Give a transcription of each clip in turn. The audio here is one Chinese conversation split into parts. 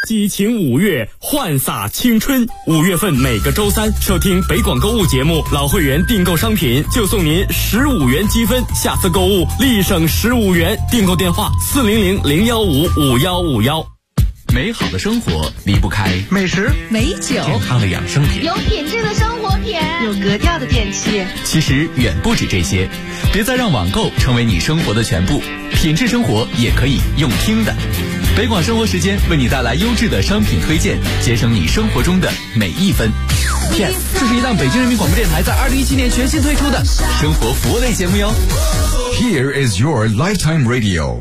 激情5月，焕洒青春。5月份每个周三收听北广购物节目，老会员订购商品就送您15元积分，下次购物立省15元。订购电话400-015-5151。 美好的生活离不开美食、 美酒、 健康的养生品， 有品质的生活品， 有格调的电器。 其实远不止这些，别再让网购成为你生活的全部，品质生活也可以用听的。北广生活时间为你带来优质的商品推荐，节省你生活中的每一分。Yes， 这是一档北京人民广播电台在2017年全新推出的生活服务类节目哟。 Here is your lifetime radio。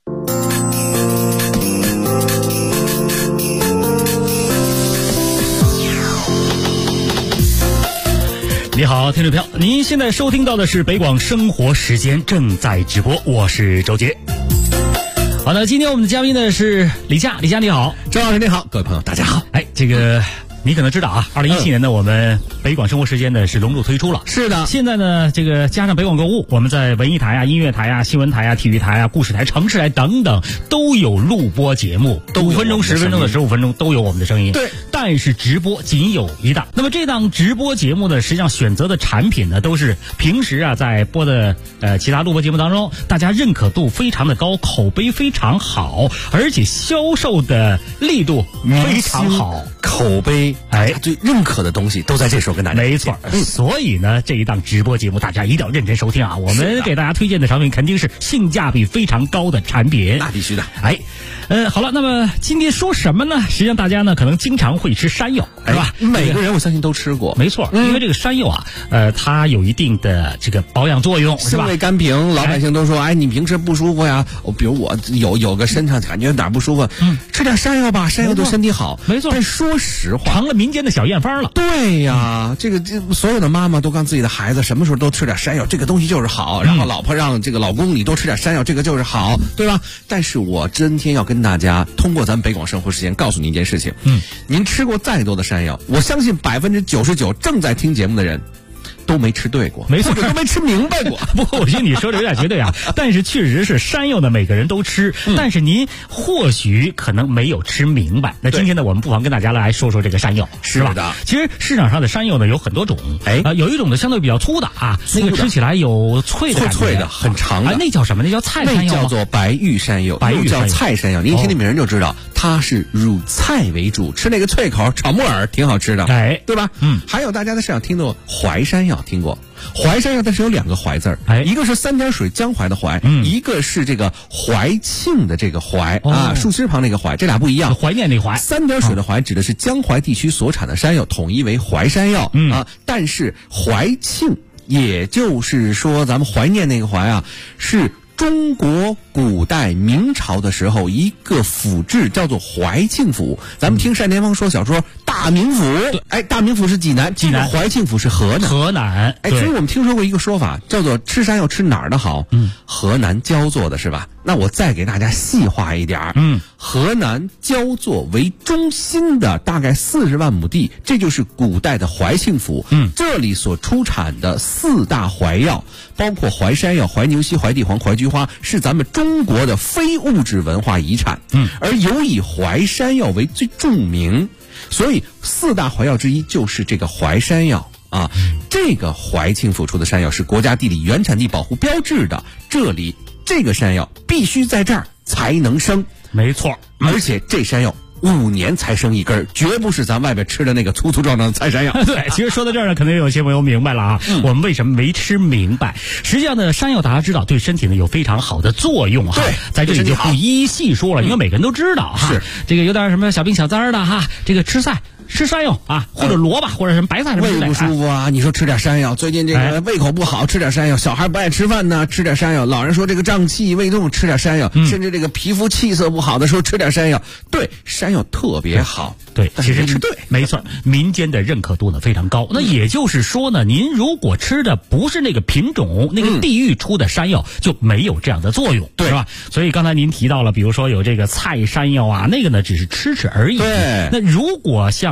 你好，听众朋友，您现在收听到的是北广生活时间，正在直播，我是周杰。好的，今天我们的嘉宾呢是李佳，李佳你好。 周老师你好，各位朋友大家好。 哎，这个你可能知道啊，2017年呢，我们北广生活时间呢是隆重推出了。 是的， 现在呢，这个加上北广购物，我们在文艺台啊、音乐台啊、新闻台啊、体育台啊、故事台、城市台等等都有录播节目，5分钟、10分钟的15分钟都有我们的声音。 对， 但是直播仅有一档。那么这档直播节目呢，实际上选择的产品呢，都是平时啊在播的其他录播节目当中，大家认可度非常的高，口碑非常好，而且销售的力度非常好， 口碑最认可的东西都在这时候跟大家。 没错，所以呢，这一档直播节目大家一定要认真收听啊！我们给大家推荐的产品肯定是性价比非常高的产品， 那必须的。 哎，好了，那么今天说什么呢？实际上大家呢可能经常会吃山药，是吧？ 每个人我相信都吃过。 没错，因为这个山药啊，它有一定的这个保养作用，是吧？ 性味甘平，老百姓都说，哎，你平时不舒服呀？比如我有个身上感觉哪儿不舒服，吃点山药吧，山药对身体好。 没错， 但说实话， 成了民间的小验方了。 对呀，这所有的妈妈都告诉自己的孩子，什么时候都吃点山药，这个东西就是好。然后老婆让这个老公你多吃点山药，这个就是好，对吧？但是我今天要跟大家通过咱们北广生活时间告诉您一件事情，您吃过再多的山药，我相信99%正在听节目的人都没吃对过， 没错， 都没吃明白过。 不过我觉得你说的有点绝对啊，但是确实是山药呢，每个人都吃，但是您或许可能没有吃明白。那今天呢，我们不妨跟大家来说说这个山药，是吧？其实市场上的山药呢有很多种，有一种呢相对比较粗的啊，那个吃起来有脆的感觉， 脆的，很长的， 那叫什么？那叫菜山药吗？ 那叫做白玉山药，又叫菜山药。您听这名就知道，它是乳菜为主，吃那个脆口，炒木耳挺好吃的，对吧？还有大家在市场听过淮山药，听过淮山药，但是有2个淮字儿，一个是3点水江淮的淮，一个是这个怀庆的这个怀啊，竖心旁那个怀，这俩不一样。 怀念那怀 ，3点水的淮指的是江淮地区所产的山药，统一为淮山药啊。但是怀庆，也就是说咱们怀念那个怀啊，是中国古代明朝的时候一个府制，叫做怀庆府。咱们听单田芳说小说大名府，大名府是济南，怀庆府是河南。所以我们听说过一个说法，叫做吃山药吃哪儿的好？河南焦作的是吧？那我再给大家细化一点，河南焦作为中心的大概40万亩地，这就是古代的怀庆府。这里所出产的4大怀药，包括淮山药、怀牛膝、怀地黄、怀菊花，是咱们中国的非物质文化遗产。而尤以淮山药为最著名，所以4大怀药之一就是这个淮山药啊。这个怀庆府出的山药是国家地理原产地保护标志的，这里这个山药必须在这儿才能生。没错，而且这山药5年才生一根，绝不是咱外边吃的那个粗粗壮壮的菜山药。 对，其实说到这儿呢，可能有些朋友明白了啊，我们为什么没吃明白。实际上呢，山药大家知道对身体呢有非常好的作用哈，在这里就不一一细说了，因为每个人都知道哈。是这个有点什么小病小灾的哈，这个吃山药啊，或者萝卜或者什么白菜什么之类的， 胃不舒服啊，你说吃点山药，最近这个胃口不好，吃点山药，小孩不爱吃饭呢，吃点山药，老人说这个胀气胃痛，吃点山药，甚至这个皮肤气色不好的时候吃点山药。对，山药特别好。对， 其实对，没错，民间的认可度呢非常高。那也就是说呢，您如果吃的不是那个品种、那个地域出的山药，就没有这样的作用，对，是吧？所以刚才您提到了，比如说有这个菜山药啊，那个呢只是吃而已。对，那如果像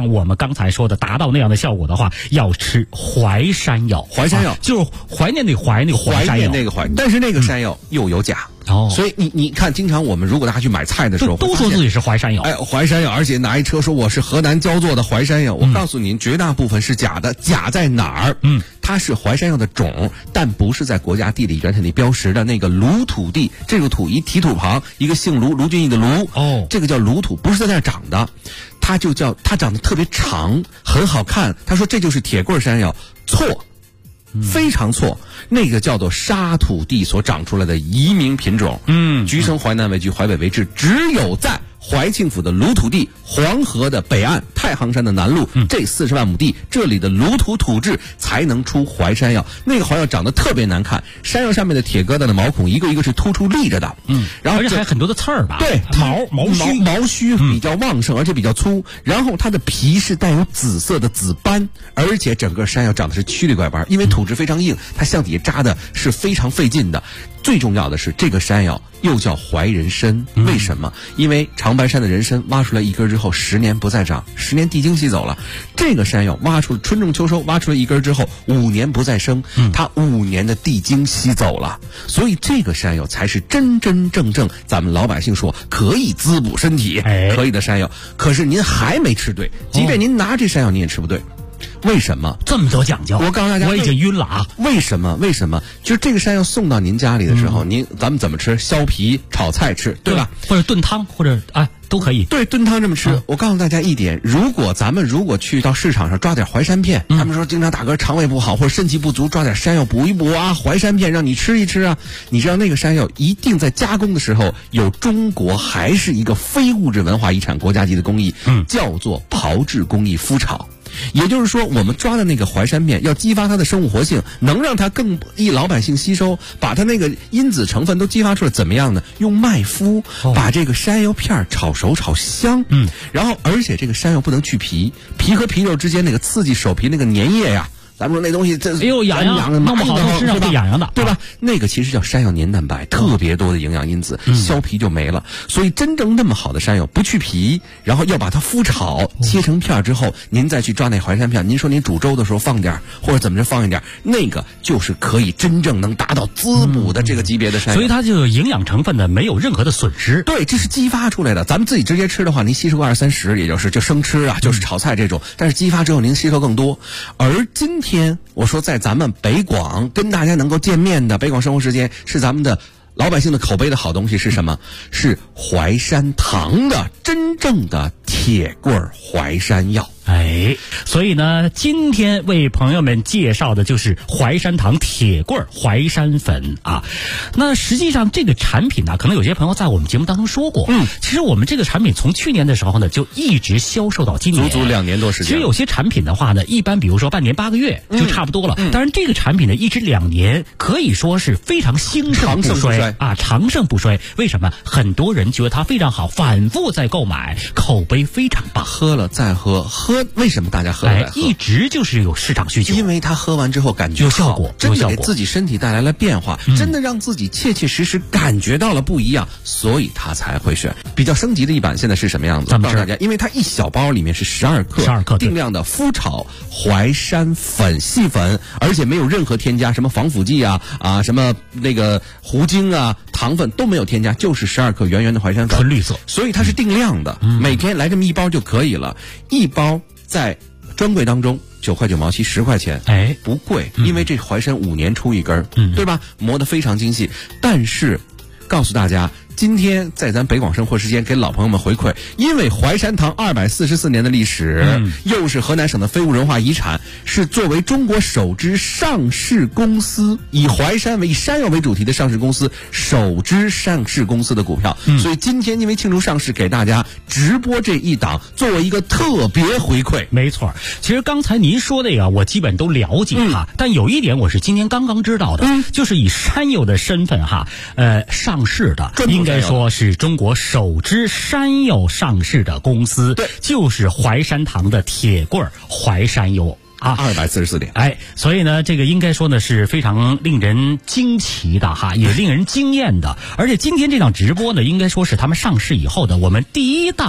像我们刚才说的达到那样的效果的话，要吃淮山药。 淮山药就是怀念那个怀山药那个怀，但是那个山药又有钾。所以你看，经常我们如果大家去买菜的时候， 都说自己是淮山药， 淮山药，而且拿一车说我是河南焦作的淮山药。我告诉您，绝大部分是假的。假在哪儿？它是淮山药的种，但不是在国家地理专项里标识的那个卢土地。这个土一提土旁，一个姓卢，卢俊义的卢，这个叫卢土，不是在那儿长的。它长得特别长，很好看。他说这就是铁棍山药，错。非常错，那个叫做沙土地所长出来的移民品种。橘城淮南为橘，淮北为枳，只有在怀庆府的卢土地、黄河的北岸、太行山的南麓，这40万亩地，这里的卢土土质才能出淮山药。那个淮药长得特别难看，山药上面的铁疙瘩的毛孔一个一个是突出立着的， 然后而且还有很多的刺儿吧？ 对，毛须比较旺盛，而且比较粗。然后它的皮是带有紫色的紫斑，而且整个山药长的是曲里拐弯，因为土质非常硬，它向底下扎的是非常费劲的。最重要的是，这个山药又叫怀人参，为什么？因为长白山的人参挖出来一根之后，10年不再长，10年地精吸走了。这个山药挖出春种秋收，挖出来一根之后，5年不再生，它5年的地精吸走了。所以这个山药才是真真正正咱们老百姓说可以滋补身体、可以的山药。可是您还没吃对，即便您拿这山药，你也吃不对。为什么这么多讲究？ 我告诉大家， 我已经晕了啊！ 为什么？就是这个山药送到您家里的时候，咱们怎么吃？削皮炒菜吃，对吧？ 或者炖汤，或者都可以。 对，炖汤这么吃。我告诉大家一点，咱们如果去到市场上抓点淮山片，他们说经常打嗝、肠胃不好或者肾气不足，抓点山药补一补啊，淮山片让你吃一吃啊。你知道那个山药一定在加工的时候有中国还是一个非物质文化遗产国家级的工艺，叫做炮制工艺麸炒。也就是说，我们抓的那个淮山片要激发它的生物活性，能让它更易老百姓吸收，把它那个因子成分都激发出来。怎么样呢？用麦麸把这个山药片炒熟炒香，然后而且这个山药不能去皮，皮和皮肉之间那个刺激手皮那个粘液呀。咱们说那东西这痒的，弄不好身上会痒痒的， 对吧？那个其实叫山药黏蛋白，特别多的营养因子，削皮就没了。所以真正那么好的山药不去皮，然后要把它麸炒，切成片之后，您再去抓那淮山片。您说您煮粥的时候放点，或者怎么着放一点，那个就是可以真正能达到滋补的这个级别的山药。 所以它就营养成分呢没有任何的损失。 对，这是激发出来的。咱们自己直接吃的话，您吸收个20-30，也就生吃啊，就是炒菜这种。但是激发之后您吸收更多。而今天我说在咱们北广跟大家能够见面的北广生活时间，是咱们的老百姓的口碑的好东西是什么？是淮山堂的真正的铁棍淮山药。 所以呢，今天为朋友们介绍的就是淮山堂铁棍淮山粉啊。那实际上这个产品呢，可能有些朋友在我们节目当中说过，其实我们这个产品从去年的时候呢，就一直销售到今年， 足足2年多时间。 其实有些产品的话呢，一般比如说半年8个月就差不多了。当然这个产品呢，一直2年，可以说是非常兴盛不衰啊，长盛不衰。为什么？很多人觉得它非常好，反复在购买，口碑非常棒， 喝了再喝。为什么大家喝了再喝？ 一直就是有市场需求， 因为他喝完之后感觉有效果， 真的给自己身体带来了变化，真的让自己切切实实感觉到了不一样，所以他才会选。比较升级的一版现在是什么样子？告诉大家，因为它一小包里面是12克定量的麸炒淮山粉细粉，而且没有任何添加，什么防腐剂啊什么那个糊精啊糖分都没有添加，就是12克圆圆的淮山粉， 纯绿色， 所以它是定量的，每天来这么一包就可以了。一包在专柜当中9块9毛7，10块钱，不贵，因为这淮山5年出一根，对吧？磨得非常精细。但是告诉大家，今天在咱北广生活时间给老朋友们回馈，因为淮山堂244年的历史，又是河南省的非物质文化遗产，是作为中国首支上市公司，以淮山为山药为主题的上市公司，首支上市公司的股票。所以今天因为庆祝上市，给大家直播这一档，作为一个特别回馈。 没错，其实刚才您说的呀，我基本都了解哈，但有一点我是今天刚刚知道的，就是以山药的身份哈，上市的，应该说是中国首支山药上市的公司，就是淮山堂的铁棍淮山药啊 ，244点。 所以呢，这个应该说呢是非常令人惊奇的哈，也令人惊艳的。而且今天这档直播呢，应该说是他们上市以后的我们第一档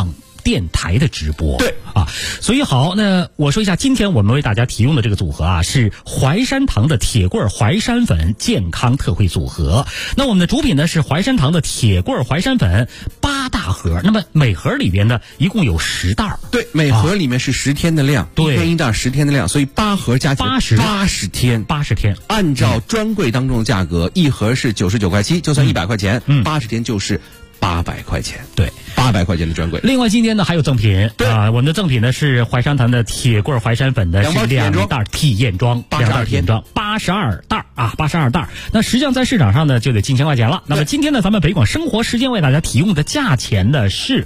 电台的直播。 对啊，所以好，那我说一下，今天我们为大家提供的这个组合啊，是淮山堂的铁棍淮山粉健康特惠组合。那我们的主品呢是淮山堂的铁棍淮山粉8大盒，那么每盒里边呢一共有10袋。 对，每盒里面是10天的量， 对， 一天一袋10天的量，所以8盒加起来80天。 80天， 按照专柜当中的价格，一盒是99块7，就算100块钱，80天就是800块钱。 对 ，800块钱的专柜。 另外今天呢还有赠品，对啊，我们的赠品呢是淮山堂的铁棍淮山粉的是2袋体验装，2袋体验装，82袋啊，82袋。那实际上在市场上呢就得近1000块钱了。那么今天呢咱们北广生活时间为大家提供的价钱呢是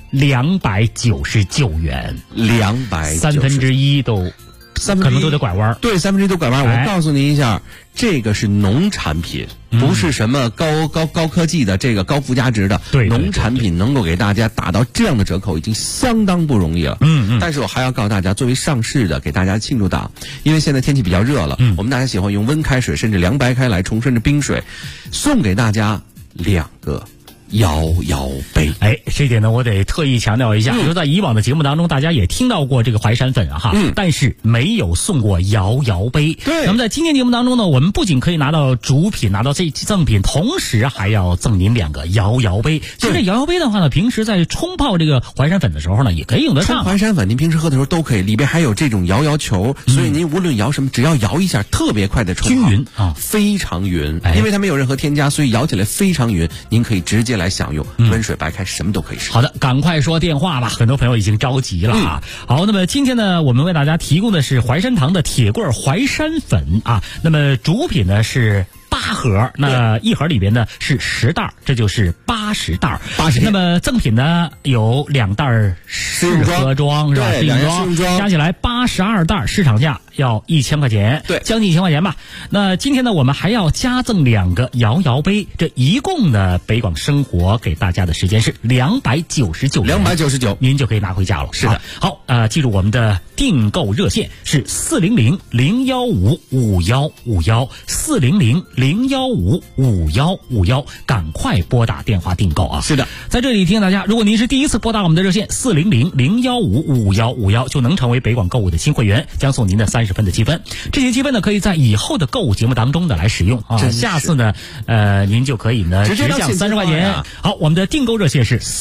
299元，1/3都。可能都得拐弯， 对，1/3都拐弯。我告诉您一下，这个是农产品，不是什么高科技的这个高附加值的。 对， 农产品能够给大家打到这样的折扣，已经相当不容易了。但是我还要告诉大家，作为上市的，给大家庆祝档，因为现在天气比较热了，我们大家喜欢用温开水甚至凉白开来冲，甚至冰水，送给大家2个摇摇杯。 这点呢我得特意强调一下，比如在以往的节目当中大家也听到过这个淮山粉啊但是没有送过摇摇杯。 对， 那么在今天节目当中呢，我们不仅可以拿到主品，拿到这赠品，同时还要赠您2个摇摇杯。其实这摇摇杯的话呢，平时在冲泡这个淮山粉的时候呢也可以用得上。 淮山粉您平时喝的时候都可以，里边还有这种摇摇球，所以您无论摇什么，只要摇一下特别快的冲泡， 均匀啊， 非常匀。因为它没有任何添加，所以摇起来非常匀，您可以直接来享用，温水白开什么都可以使。 好的，赶快说电话吧，很多朋友已经着急了啊。好，那么今天呢我们为大家提供的是淮山堂的铁棍淮山粉啊，那么主品呢是8盒，那一盒里边呢是10袋，这就是80袋。那么赠品呢有2袋试喝装是吧？试用装加起来82袋，市场价要1000块钱， 对， 将近1000块钱吧。那今天呢我们还要加赠2个摇摇杯，这一共呢北广生活给大家的时间是299元 ，299， 您就可以拿回家了。 是的， 好，记住我们的订购热线是400-015-5151，400-015-5151，赶快拨打电话订购啊！ 是的， 在这里提醒大家，如果您是第一次拨打我们的热线400-015-5151，就能成为北广购物的新会员，将送您的30分的积分。这些积分呢，可以在以后的购物节目当中的来使用啊。下次呢，您就可以呢直降30块钱。好，我们的订购热线是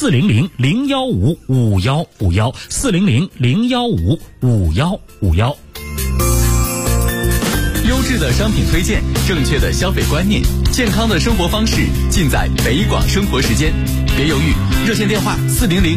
400-015-5151，400-015-5151。 优质的商品推荐，正确的消费观念，健康的生活方式，尽在北广生活时间。别犹豫，热线电话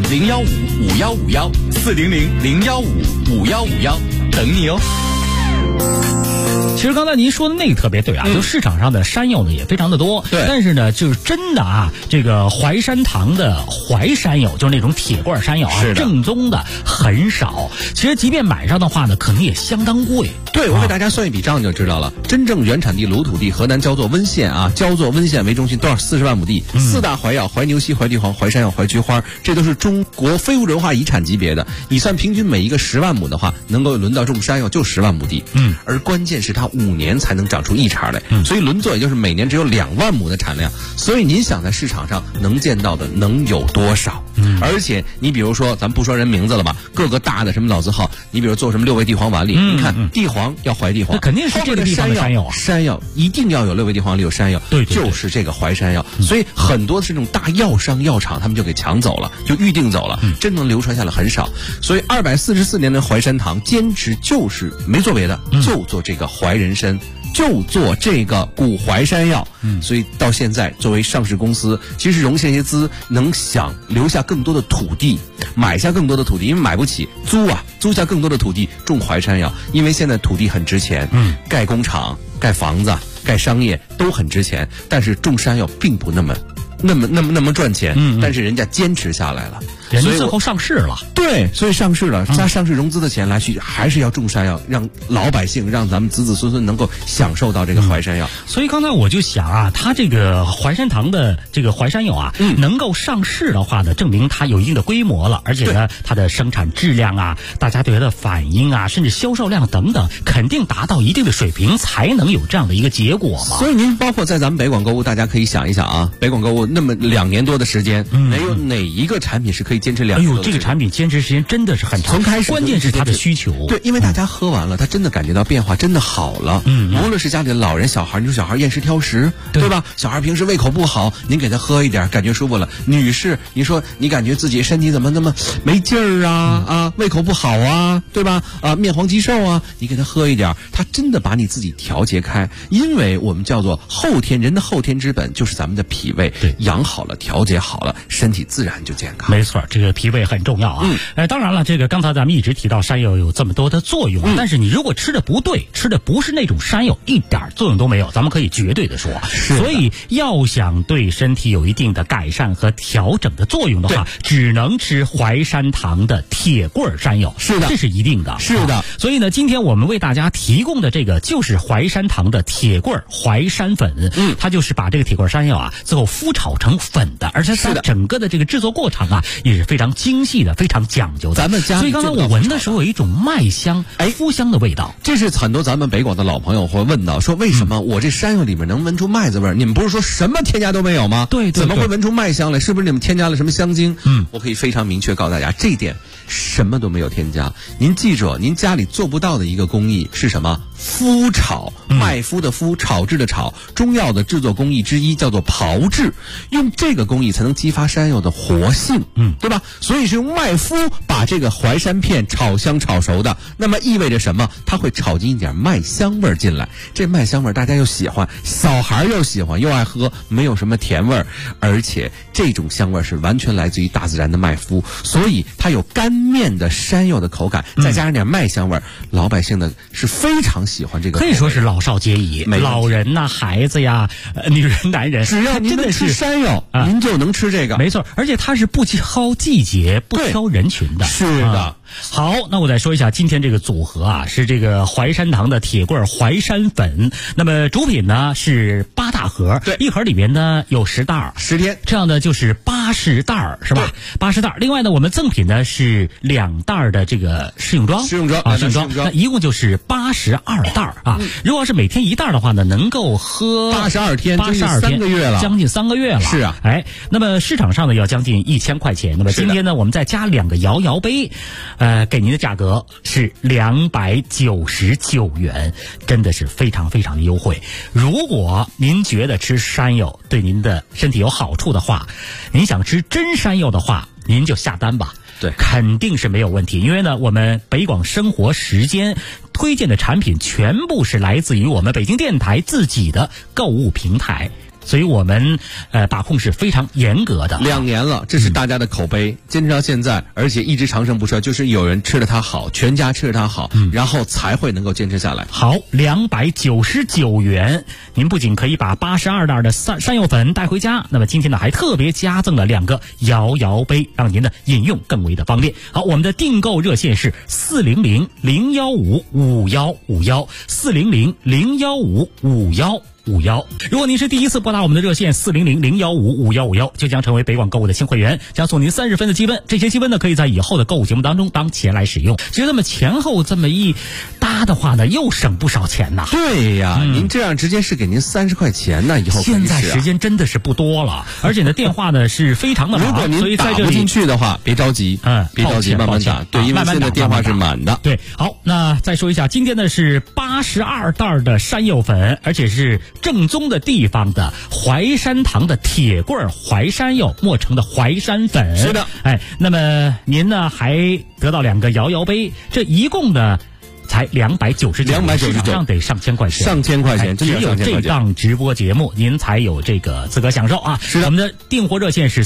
400-015-5151，400-015-5151，等你哦。 其实刚才您说的那个特别对啊，就市场上的山药呢也非常的多， 对， 但是呢就是真的啊，这个淮山堂的淮山药，就是那种铁棍山药啊，正宗的很少。其实即便买上的话呢，可能也相当贵。 对，我给大家算一笔账就知道了。真正原产地鲁土地河南焦作温县啊，焦作温县为中心多少40万亩地，4大淮药：淮牛膝、淮地黄、淮山药、淮菊花，这都是中国非物质文化遗产级别的。你算平均每一个10万亩的话，能够轮到种山药就10万亩地。而关键是它5年才能长出一茬来，所以轮作也就是每年只有2万亩的产量。所以您想在市场上能见到的能有多少？而且你比如说，咱不说人名字了吧，各个大的什么老字号，你比如做什么6味地黄丸里，你看地黄要淮地黄， 那肯定是这个地方的山药啊， 山药一定要有6味地黄里有山药， 对， 就是这个淮山药。所以很多的是这种大药商药厂，他们就给抢走了，就预定走了，真能流传下来很少。所以244年的淮山堂坚持就是没做别的，就做这个淮人参，就做这个古淮山药。所以到现在作为上市公司，其实融现些资，能想留下更多的土地，买下更多的土地，因为买不起，租下更多的土地种淮山药，因为现在土地很值钱，盖工厂、盖房子、盖商业都很值钱，但是种山药并不那么赚钱，但是人家坚持下来了， 人家最后上市了。 对，所以上市了，加上市融资的钱来去，还是要种山药，让老百姓，让咱们子子孙孙能够享受到这个淮山药。 所以刚才我就想啊，它这个淮山堂的这个淮山药啊，能够上市的话呢，证明它有一定的规模了，而且呢，它的生产质量啊，大家对它的反应啊，甚至销售量等等，肯定达到一定的水平，才能有这样的一个结果嘛。 所以您包括在咱们北广购物，大家可以想一想啊，北广购物那么2年多的时间，没有哪一个产品是可以坚持2年多的时间。 这个产品坚持时间真的是很长， 从开始关键是它的需求。 对，因为大家喝完了，他真的感觉到变化，真的好了。无论是家里的老人、小孩，你说小孩厌食挑食，对吧？小孩平时胃口不好，您给他喝一点，感觉舒服了。女士，你说你感觉自己身体怎么那么没劲儿啊？胃口不好啊，对吧？面黄肌瘦啊，你给他喝一点，他真的把你自己调节开。因为我们叫做人的后天之本就是咱们的脾胃，养好了，调节好了，身体自然就健康。 没错，这个脾胃很重要啊。当然了，这个刚才咱们一直提到山药有这么多的作用，但是你如果吃的不对，吃的不是那种山药，一点作用都没有，咱们可以绝对的说。所以要想对身体有一定的改善和调整的作用的话，只能吃淮山堂的铁棍山药。 是的， 这是一定的。 是的。 所以呢，今天我们为大家提供的这个就是淮山堂的铁棍淮山粉。它就是把这个铁棍山药啊，最后麸炒成粉的，而且它整个的这个制作过程啊，也是非常精细的，非常讲究的。 咱们家所以刚才我闻的时候有一种麦香、麸香的味道。 这是很多咱们北广的老朋友会问到，说为什么我这山药里面能闻出麦子味儿？你们不是说什么添加都没有吗？ 对， 怎么会闻出麦香来？是不是你们添加了什么香精？我可以非常明确告诉大家，这一点什么都没有添加。您记住，您家里做不到的一个工艺是什么？麸炒，麦麸的麸，炒制的炒，中药的制作工艺之一叫做炮制，用这个工艺才能激发山药的活性，对吧？所以是用麦麸把这个淮山片炒香炒熟的，那么意味着什么？它会炒进一点麦香味进来，这麦香味大家又喜欢，小孩又喜欢又爱喝，没有什么甜味儿，而且这种香味是完全来自于大自然的麦麸，所以它有干面的山药的口感，再加上点麦香味，老百姓呢是非常喜欢这个， 可以说是老少皆宜，老人呐、孩子呀、女人、男人， 只要您能吃山药，您就能吃这个。 没错，而且它是不挑季节、不挑人群的。 是的。 好，那我再说一下今天这个组合啊，是这个淮山堂的铁棍淮山粉。那么主品呢是8大盒， 对， 一盒里面呢有10袋，10天，这样的就是80袋，是吧？80袋。另外呢，我们赠品呢是2袋的这个试用装，那一共就是82袋啊。如果是每天1袋的话呢，能够喝 82天，3个月了， 将近3个月了。 是啊， 那么市场上呢要将近1000块钱。那么今天呢，我们再加2个摇摇杯。给您的价格是299元，真的是非常非常的优惠。如果您觉得吃山药对您的身体有好处的话，您想吃真山药的话，您就下单吧。 对， 肯定是没有问题。因为呢，我们北广生活时间推荐的产品全部是来自于我们北京电台自己的购物平台。所以我们把控是非常严格的。 2年了，这是大家的口碑，坚持到现在，而且一直长盛不衰，就是有人吃了它好，全家吃了它好，然后才会能够坚持下来。 好，299元，您不仅可以把82袋的山药粉带回家，那么今天呢还特别加赠了2个摇摇杯，让您的饮用更为的方便。好，我们的订购热线是400-015-5151，400-015-5151。如果您是第一次拨打我们的热线400-015-5151，就将成为北广购物的新会员，将送您30分的积分。这些积分呢，可以在以后的购物节目当中当钱来使用。其实这么前后这么一搭的话呢，又省不少钱呐。 对呀，您这样直接是给您30块钱呢，以后现在时间真的是不多了，而且呢电话呢是非常的忙， 如果您打不进去的话，别着急，别着急，慢慢打。对，因为现在电话是满的。 对，好，那再说一下，今天呢是82袋的山药粉，而且是正宗的地方的淮山堂的铁棍淮山药磨成的淮山粉。 是的， 那么您呢还得到2个摇摇杯，这一共呢才299，市场上得上千块钱， 上千块钱， 只有这档直播节目您才有这个资格享受啊！ 是的， 我们的订货热线是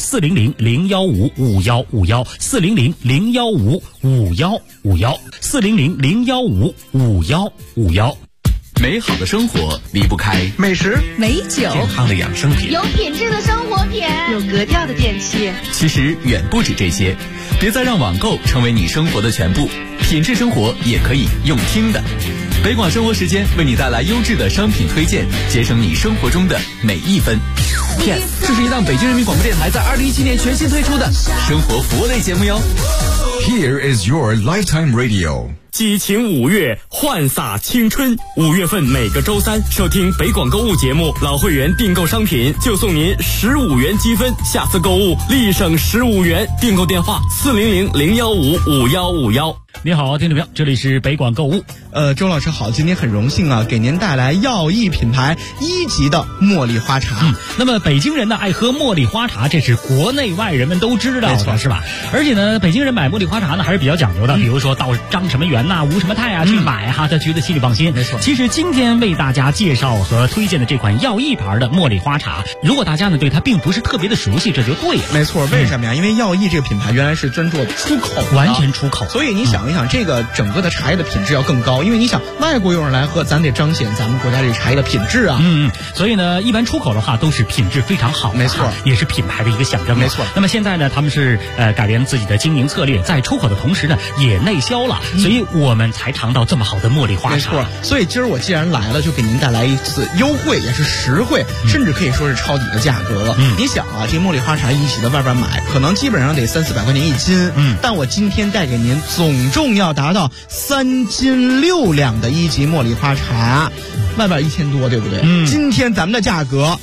400-015-5151，400-015-5151，400-015-5151。 美好的生活离不开美食、美酒、 健康的养生品， 有品质的生活品， 有格调的电器。 其实远不止这些，别再让网购成为你生活的全部，品质生活也可以用听的。北广生活时间为你带来优质的商品推荐，节省你生活中的每一分。Yes， 这是一档北京人民广播电台在2017年全新推出的生活服务类节目哟。 Here is your lifetime radio. 激情5月，焕洒青春。5月份每个周三收听北广购物节目，老会员订购商品就送您15元积分，下次购物立省15元。订购电话400-015-5151。 你好，听众朋友，这里是北广购物。 周老师好，今天很荣幸啊，给您带来耀益品牌1级的茉莉花茶。 那么北京人呢爱喝茉莉花茶，这是国内外人们都知道的，是吧？而且呢，北京人买茉莉花茶呢还是比较讲究的，比如说到张什么园呐、吴什么泰啊去买哈，他觉得心里放心。 没错。 其实今天为大家介绍和推荐的这款耀益牌的茉莉花茶，如果大家呢对它并不是特别的熟悉，这就对了。 没错，为什么呀？因为耀益这个品牌原来是专做出口的， 完全出口， 所以你想一想，这个整个的茶叶的品质要更高，因为你想外国友人来喝，咱得彰显咱们国家这茶叶的品质啊。 所以呢，一般出口的话都是品质非常好的， 没错， 也是品牌的一个象征。 没错。 那么现在呢，他们是改变自己的经营策略，在出口的同时呢，也内销了，所以我们才尝到这么好的茉莉花茶。 没错。所以今儿我既然来了，就给您带来一次优惠，也是实惠，甚至可以说是抄底的价格了。你想啊，这茉莉花茶1级的外边买，可能基本上得300-400块钱1斤。但我今天带给您总重要达到3斤6两的1级茉莉花茶，外边1000多，对不对？今天咱们的价格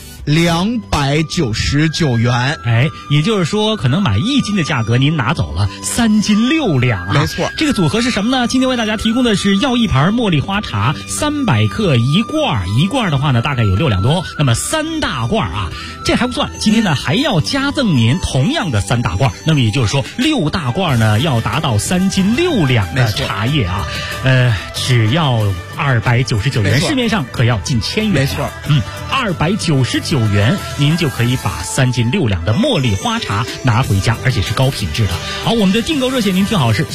299元， 也就是说，可能买1斤的价格，您拿走了3斤6两啊！ 没错， 这个组合是什么呢？今天为大家提供的是耀益牌茉莉花茶，300克1罐，一罐的话呢，大概有6两多。那么3大罐啊，这还不算，今天呢还要加赠您同样的3大罐。那么也就是说，6大罐呢要达到3斤6两的茶叶啊，只要299元，市面上可要近1000元。 没错 ，299元，您就可以把3斤6两的茉莉花茶拿回家，而且是高品质的。好，我们的订购热线您听好是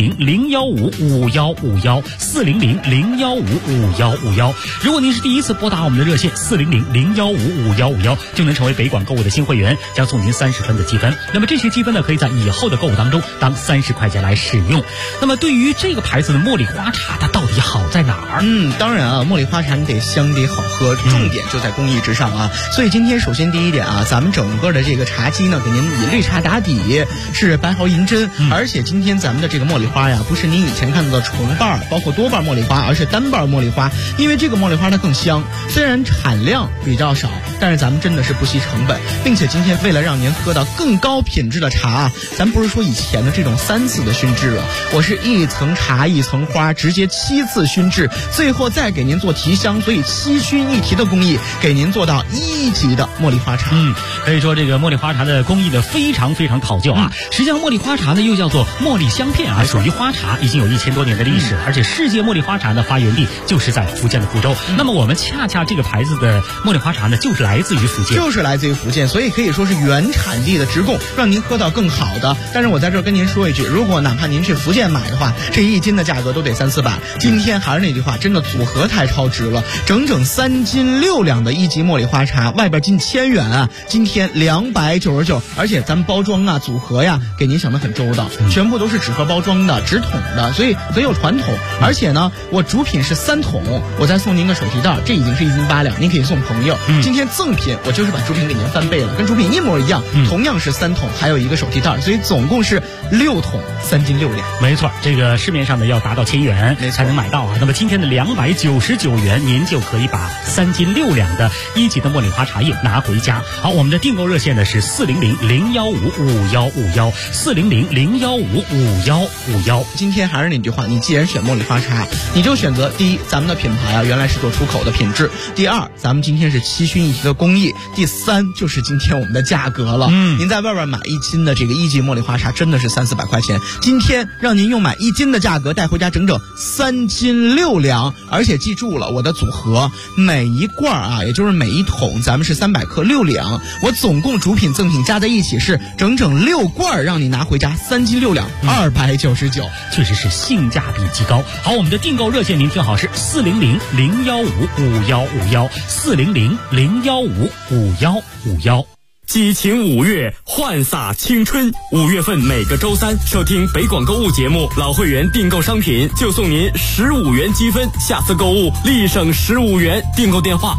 400-015-5151，400-015-5151。如果您是第一次拨打我们的热线400-015-5151，就能成为北广购物的新会员，将送您30分的积分。那么这些积分呢，可以在以后的购物当中当30块钱来使用。那么对于这个牌子的茉莉花茶，它到底好在哪儿？ 当然啊，茉莉花茶你得香得好喝，重点就在工艺之上啊。所以今天首先第一点啊，咱们整个的这个茶基呢，给您以绿茶打底，是白毫银针，而且今天咱们的这个茉莉花呀，不是您以前看到的重瓣包括多瓣茉莉花，而是单瓣茉莉花。因为这个茉莉花它更香，虽然产量比较少，但是咱们真的是不惜成本，并且今天为了让您喝到更高品质的茶，咱不是说以前的这种3次的熏制了，我是一层茶一层花，直接7次熏制，最后再给您做提香，所以7熏1提的工艺，给您做到1级的茉莉花茶。 可以说这个茉莉花茶的工艺呢非常非常考究啊。实际上茉莉花茶呢又叫做茉莉香片啊，属于花茶，已经有1000多年的历史了，而且世界茉莉花茶的发源地就是在福建的福州。那么我们恰恰这个牌子的茉莉花茶呢，就是来自于福建，所以可以说是原产地的直供，让您喝到更好的。但是我在这儿跟您说一句，如果哪怕您去福建买的话，这1斤的价格都得300-400。今天还是那句话，真的组合太超值了，整3斤6两的1级茉莉花茶，外边近1000元啊，今天299，而且咱们包装啊组合呀，给您想得很周到，全部都是纸盒包装的，纸桶的，所以很有传统。而且呢，我主品是3桶，我再送您个手提袋，这已经是1斤8两，您可以送朋友。今天赠品我就是把主品给您翻倍了，跟主品一模一样，同样是3桶，还有一个手提袋，所以总共是6桶3斤6两。 没错，这个市面上呢要达到1000元才能买到啊。那么今天的299元，您就可以把3斤6两的1级的茉莉花茶叶拿回家。好，我们的订购热线呢是400-015-5151，400-015-5151。 今天还是那句话，你既然选茉莉花茶，你就选择第一，咱们的品牌啊原来是做出口的品质；第二，咱们今天是7熏1提的工艺；第三，就是今天我们的价格了。您在外边买1斤的这个1级茉莉花茶，真的是300-400块钱，今天让您用买1斤的价格带回家整3斤6两，而且记住了我的组合，每一罐啊，也就是每一桶，咱们是300克6两，我总共主品赠品加在一起是整6罐，让你拿回家3斤6两，299， 确实是性价比极高。好，我们的订购热线您听好是400-015-5151，400-015-5151。 激情5月，焕洒青春。5月份每个周三收听北广购物节目，老会员订购商品就送您15元积分，下次购物立省15元。订购电话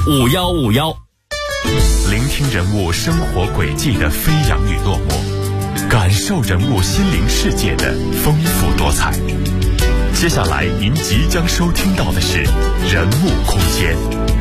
400-015-5151。 聆听人物生活轨迹的飞扬与落寞， 感受人物心灵世界的丰富多彩。接下来您即将收听到的是人物空间。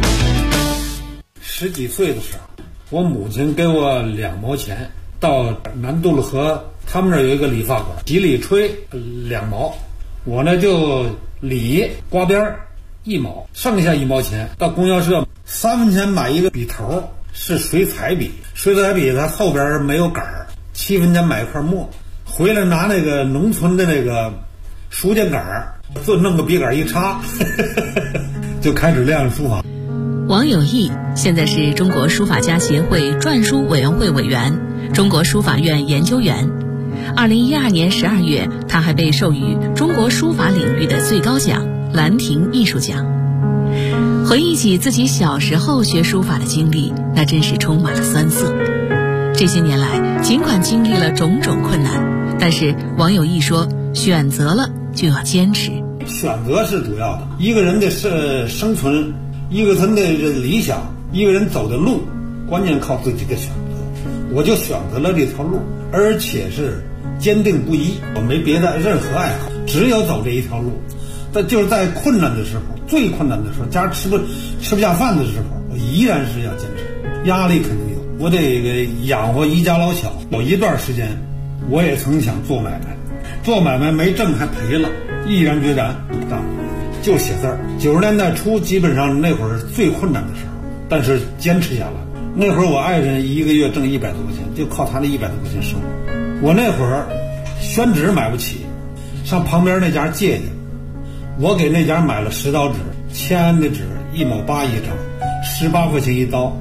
10几岁的时候，我母亲给我2毛钱，到南渡了河，他们那儿有一个理发馆，洗理吹2毛，我呢就理刮边1毛，剩下1毛钱到供销社3分钱买一个笔头，是水彩笔，水彩笔它后边没有杆儿，7分钱买一块墨，回来拿那个农村的那个书架杆儿，就弄个笔杆一插就开始练书法。 王有义现在是中国书法家协会篆书委员会委员、中国书法院研究员。2012年12月，他还被授予中国书法领域的最高奖兰亭艺术奖。回忆起自己小时候学书法的经历，那真是充满了酸涩。这些年来，尽管经历了种种困难，但是王有义说，选择了就要坚持。 选择是主要的，一个人的生存，一个人的理想，一个人走的路，关键靠自己的选择。我就选择了这条路，而且是坚定不移，我没别的任何爱好，只有走这一条路。但就是在困难的时候，最困难的时候，家吃不下饭的时候，我依然是要坚持。压力肯定有，我得养活一家老小。有一段时间，我也曾想做买卖，做买卖没挣还赔了，毅然决然不干，就写字儿。90年代初，基本上那会儿是最困难的时候，但是坚持下来。那会儿我爱人一个月挣100多块钱，就靠他那100多块钱生活。我那会儿宣纸买不起，上旁边那家借去。我给那家买了10刀纸，签的纸1毛8一张，18块钱一刀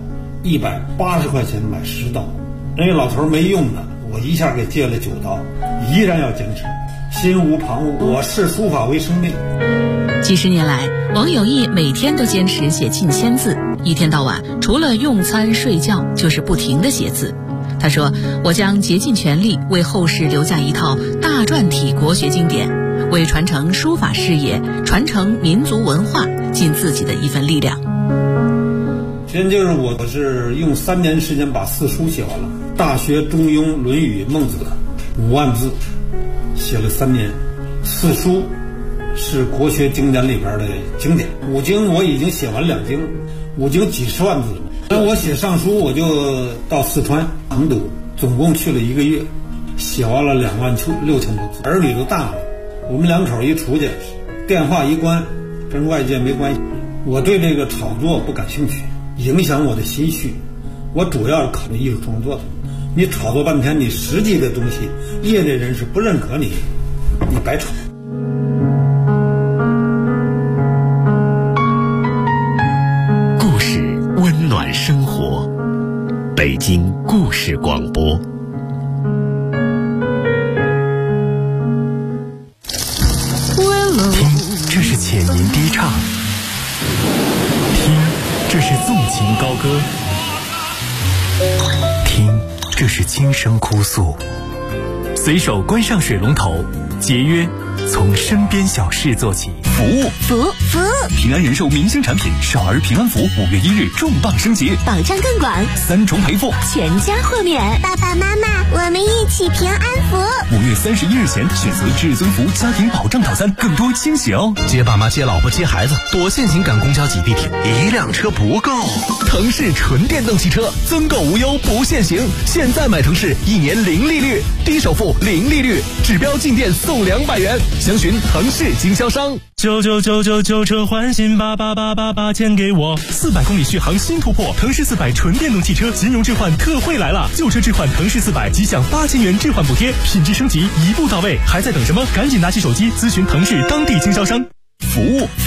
，180块钱买10刀。人家老头没用的，我一下给借了9刀，依然要坚持，心无旁骛。我视书法为生命。 几十年来，王有义每天都坚持写近1000字，一天到晚除了用餐睡觉，就是不停地写字。他说：“我将竭尽全力为后世留下一套大篆体国学经典，为传承书法事业、传承民族文化尽自己的一份力量。” 现在就是我是用3年时间把4书写完了，《大学》《中庸》《论语》《孟子》5万字，写了3年。4书是国学经典里边的经典，5经我已经写完2经，5经几十万字了。那我写上书，我就到四川成都，总共去了1个月，写完了26000多字。儿女都大了，我们2口一出去，电话一关，跟外界没关系。我对这个炒作不感兴趣，影响我的心绪。我主要是考虑艺术创作的。你炒作半天，你实际的东西，业内人士不认可你，你白炒。 故事温暖生活，北京故事广播。听，这是浅吟低唱；听，这是纵情高歌；听，这是轻声哭诉。随手关上水龙头，节约从身边小事做起。服务，平安人寿明星产品少儿平安符5月1日重磅升级， 保障更广 ，3重赔付， 全家豁免。爸爸妈妈，我们一起平安符。 5月31日前选择至尊福家庭保障套餐，更多惊喜哦！ 接爸妈、接老婆、接孩子，多限行赶公交挤地铁，1辆车不够。 腾势纯电动汽车，增购无忧不限行，现在买腾势1年0利率，低首付0利率，指标进店送200元，详询腾势经销商。 999车换新88888钱给我 ，400公里续航新突破，腾势400纯电动汽车金融置换特惠来了，旧车置换腾势400即享8000元置换补贴，品质升级一步到位，还在等什么？赶紧拿起手机咨询腾势当地经销商。服务